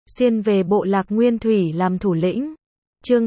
xuyên về bộ lạc Nguyên Thủy làm thủ lĩnh. Chương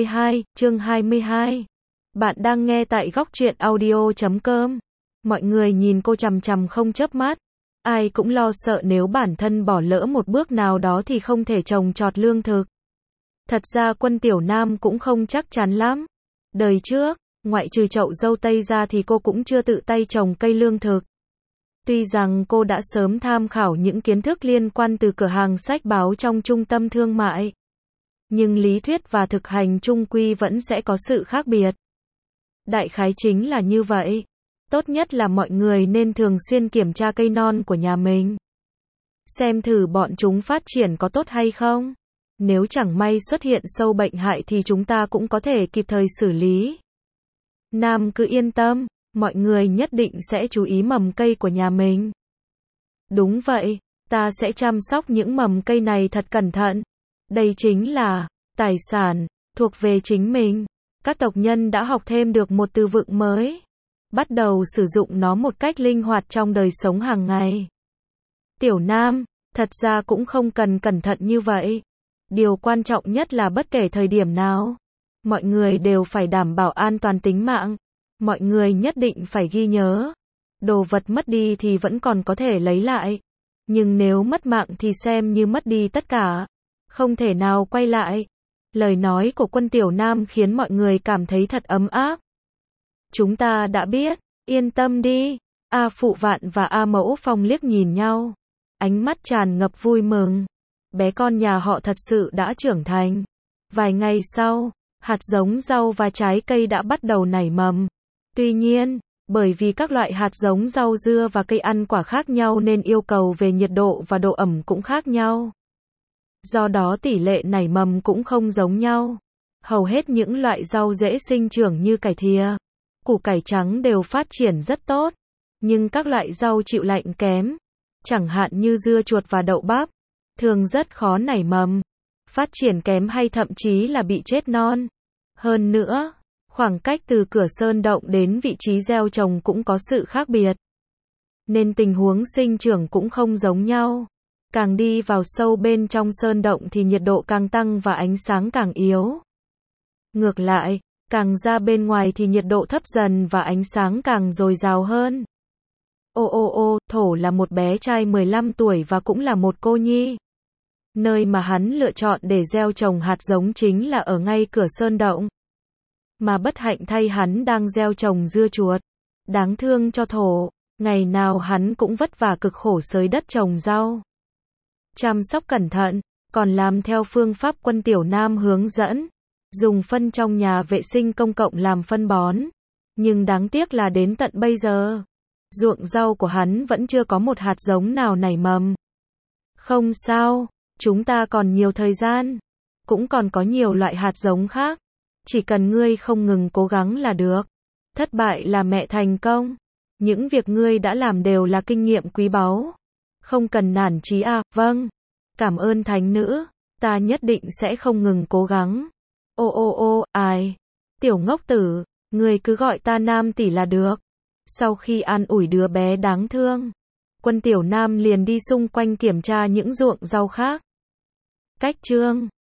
22. Bạn đang nghe tại góc truyện audio.com. Mọi người nhìn cô chằm chằm không chớp mắt. Ai cũng lo sợ nếu bản thân bỏ lỡ một bước nào đó thì không thể trồng trọt lương thực. Thật ra Quân Tiểu Nam cũng không chắc chắn lắm. Đời trước, ngoại trừ chậu dâu tây ra thì cô cũng chưa tự tay trồng cây lương thực. Tuy rằng cô đã sớm tham khảo những kiến thức liên quan từ cửa hàng sách báo trong trung tâm thương mại, nhưng lý thuyết và thực hành chung quy vẫn sẽ có sự khác biệt. Đại khái chính là như vậy. Tốt nhất là mọi người nên thường xuyên kiểm tra cây non của nhà mình. Xem thử bọn chúng phát triển có tốt hay không. Nếu chẳng may xuất hiện sâu bệnh hại thì chúng ta cũng có thể kịp thời xử lý. Nam cứ yên tâm, mọi người nhất định sẽ chú ý mầm cây của nhà mình. Đúng vậy, ta sẽ chăm sóc những mầm cây này thật cẩn thận. Đây chính là tài sản thuộc về chính mình. Các tộc nhân đã học thêm được một từ vựng mới, bắt đầu sử dụng nó một cách linh hoạt trong đời sống hàng ngày. Tiểu Nam, thật ra cũng không cần cẩn thận như vậy. Điều quan trọng nhất là bất kể thời điểm nào, mọi người đều phải đảm bảo an toàn tính mạng. Mọi người nhất định phải ghi nhớ, đồ vật mất đi thì vẫn còn có thể lấy lại, nhưng nếu mất mạng thì xem như mất đi tất cả, không thể nào quay lại. Lời nói của Quân Tiểu Nam khiến mọi người cảm thấy thật ấm áp. Chúng ta đã biết, yên tâm đi. A Phụ Vạn và A Mẫu Phong liếc nhìn nhau, ánh mắt tràn ngập vui mừng. Bé con nhà họ thật sự đã trưởng thành. Vài ngày sau, hạt giống rau và trái cây đã bắt đầu nảy mầm. Tuy nhiên, bởi vì các loại hạt giống rau dưa và cây ăn quả khác nhau nên yêu cầu về nhiệt độ và độ ẩm cũng khác nhau. Do đó tỷ lệ nảy mầm cũng không giống nhau. Hầu hết những loại rau dễ sinh trưởng như cải thìa, củ cải trắng đều phát triển rất tốt. Nhưng các loại rau chịu lạnh kém, chẳng hạn như dưa chuột và đậu bắp, thường rất khó nảy mầm, phát triển kém hay thậm chí là bị chết non. Hơn nữa, khoảng cách từ cửa sơn động đến vị trí gieo trồng cũng có sự khác biệt, nên tình huống sinh trưởng cũng không giống nhau. Càng đi vào sâu bên trong sơn động thì nhiệt độ càng tăng và ánh sáng càng yếu. Ngược lại, càng ra bên ngoài thì nhiệt độ thấp dần và ánh sáng càng dồi dào hơn. Thổ là một bé trai 15 tuổi và cũng là một cô nhi. Nơi mà hắn lựa chọn để gieo trồng hạt giống chính là ở ngay cửa sơn động. Mà bất hạnh thay hắn đang gieo trồng dưa chuột. Đáng thương cho Thổ, ngày nào hắn cũng vất vả cực khổ xới đất trồng rau. Chăm sóc cẩn thận, còn làm theo phương pháp Quân Tiểu Nam hướng dẫn. Dùng phân trong nhà vệ sinh công cộng làm phân bón. Nhưng đáng tiếc là đến tận bây giờ, ruộng rau của hắn vẫn chưa có một hạt giống nào nảy mầm. Không sao, chúng ta còn nhiều thời gian. Cũng còn có nhiều loại hạt giống khác. Chỉ cần ngươi không ngừng cố gắng là được. Thất bại là mẹ thành công. Những việc ngươi đã làm đều là kinh nghiệm quý báu. Không cần nản chí à. Vâng. Cảm ơn thánh nữ. Ta nhất định sẽ không ngừng cố gắng. Ai. Tiểu ngốc tử, ngươi cứ gọi ta Nam tỷ là được. Sau khi an ủi đứa bé đáng thương, Quân Tiểu Nam liền đi xung quanh kiểm tra những ruộng rau khác. Cách chương